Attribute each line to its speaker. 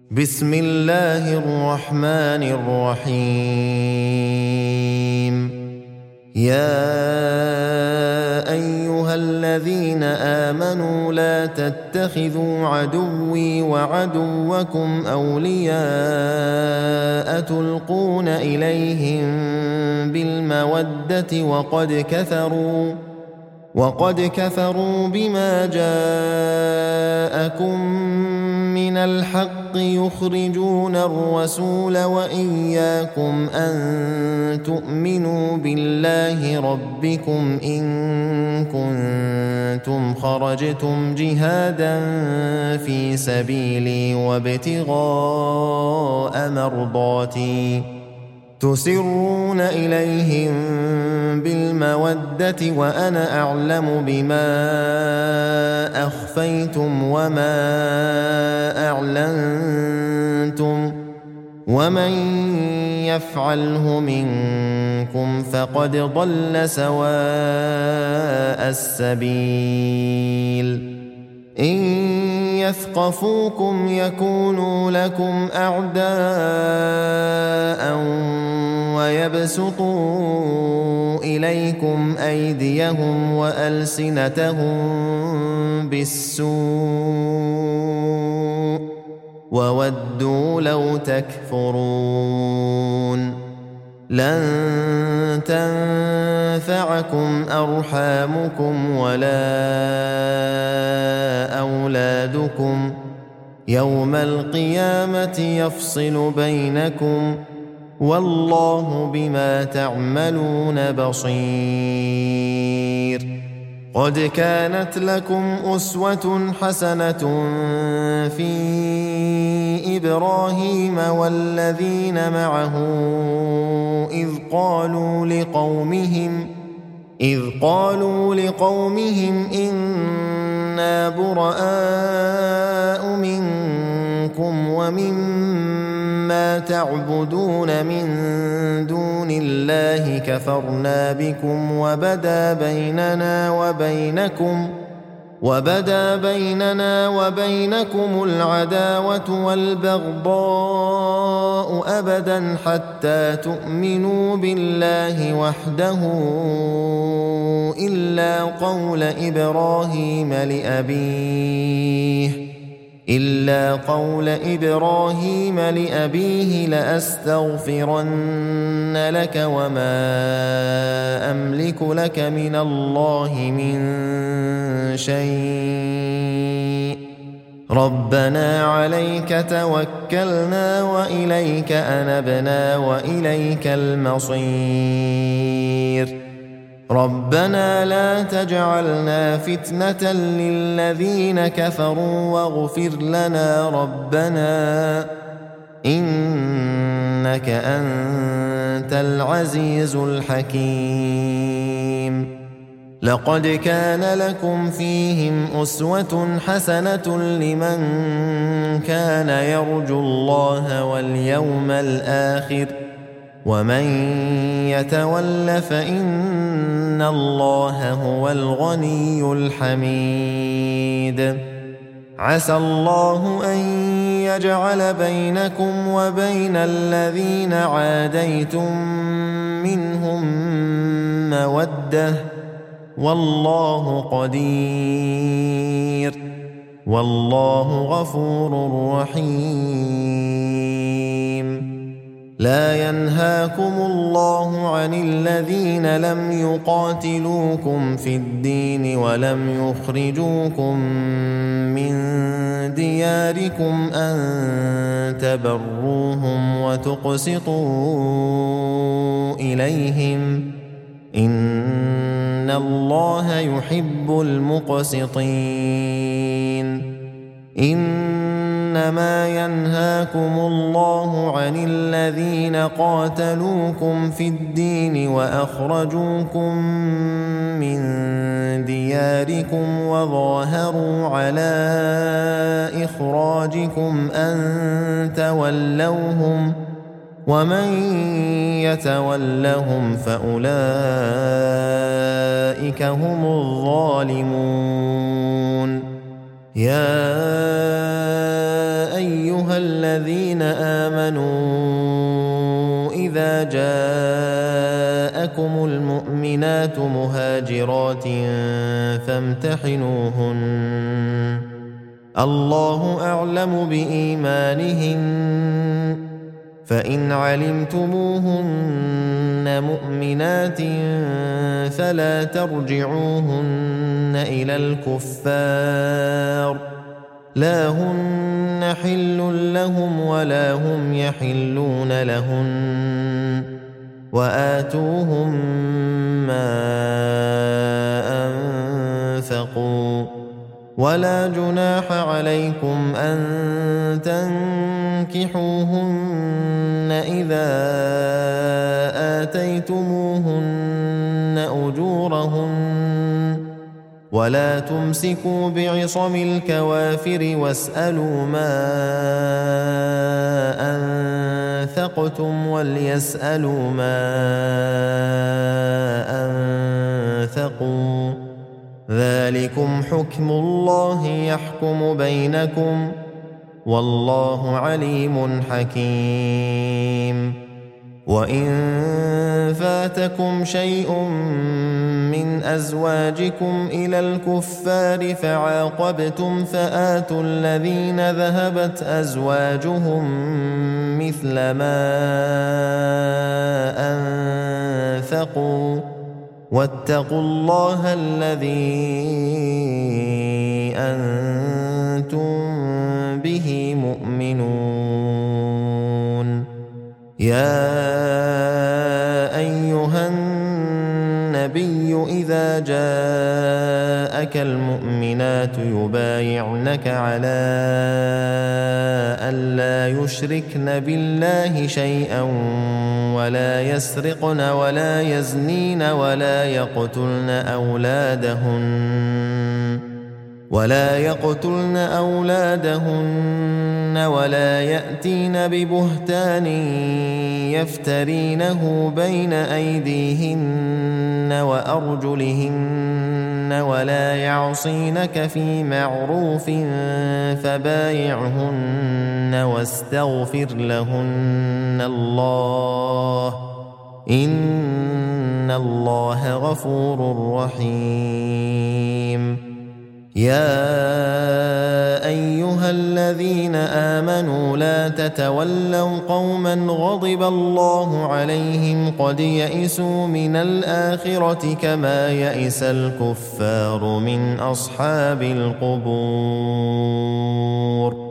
Speaker 1: بسم الله الرحمن الرحيم. يا أيها الذين آمنوا لا تتخذوا عدوي وعدوكم أولياء تلقون إليهم بالمودة وقد كفروا بما جاءكم من الحق يخرجون الرسول وإياكم أن تؤمنوا بالله ربكم إن كنتم خرجتم جهادا في سبيلي وابتغاء مرضاتي تسرون إليهم بالمودة وأنا أعلم بما أخفيتم وما أعلنتم ومن يفعله منكم فقد ضل سواء السبيل. إن يثقفوكم يكونوا لكم أعداء ويبسطوا إليكم أيديهم وألسنتهم بالسوء وودوا لو تكفرون. لن تنفعكم أرحامكم ولا أولادكم يوم القيامة يفصل بينكم والله بما تعملون بصير. قد كانت لكم أسوة حسنة في إبراهيم والذين معه إذ قالوا لقومهم إنا براء منكم ومما تعبدون من دون الله كفرنا بكم وبدا بيننا وبينكم العداوة والبغضاء أبدا حتى تؤمنوا بالله وحده إلا قول إبراهيم لأبيه لأستغفرن لك وما أملك لك من الله من شيء ربنا عليك توكلنا وإليك أنبنا وإليك المصير. ربنا لا تجعلنا فتنة للذين كفروا واغفر لنا ربنا إنك أنت العزيز الحكيم. لقد كان لكم فيهم أسوة حسنة لمن كان يرجو الله واليوم الآخر ومن يتول فإن الله هو الغني الحميد. عسى الله أن يجعل بينكم وبين الذين عاديتم منهم مودة والله قدير والله غفور رحيم. لا ينهاكم الله عن الذين لم يقاتلوكم في الدين ولم يخرجوكم من دياركم أن تبروهم وتقسطوا إليهم إن الله يحب المقسطين. إنما ينهاكم الله عن الذين قاتلوكم في الدين وأخرجوكم من دياركم وظاهروا على إخراجكم أن تولوهم ومن يتولهم فأولئك هم الظالمون. يا أيها الذين آمنوا إذا جاءكم المؤمنات مهاجرات فامتحنوهن الله أعلم بإيمانهن فإن علمتموهن مؤمنات فلا ترجعوهن إلى الكفار لا هن حل لهم ولا هم يحلون لهن وآتوهم ما أنفقوا ولا جناح عليكم أن تنكحوهن إذا آتيتموهن أجورهن ولا تمسكوا بعصم الكوافر واسألوا ما أنفقتم وليسألوا ما أنفقوا ذلكم حكم الله يحكم بينكم والله عليم حكيم وإن فاتكم شيء من أزواجكم إلى الكفار فعاقبتم فآتوا الذين ذهبت أزواجهم مثل ما أنفقوا واتقوا الله الذي أنتم به مؤمنون يا أيها النبي إذا جاءك المؤمنات يبايعنك على ألا يشركن بالله شيئا ولا يسرقن ولا يزنين ولا يقتلن أولادهن ولا يأتين ببهتان يفترينه بين أيديهن وأرجلهن ولا يعصينك في معروف فبايعهن واستغفر لهن الله إن الله غفور رحيم يا أيها الذين آمنوا لا تتولوا قوما غضب الله عليهم قد يئسوا من الآخرة كما يئس الكفار من أصحاب القبور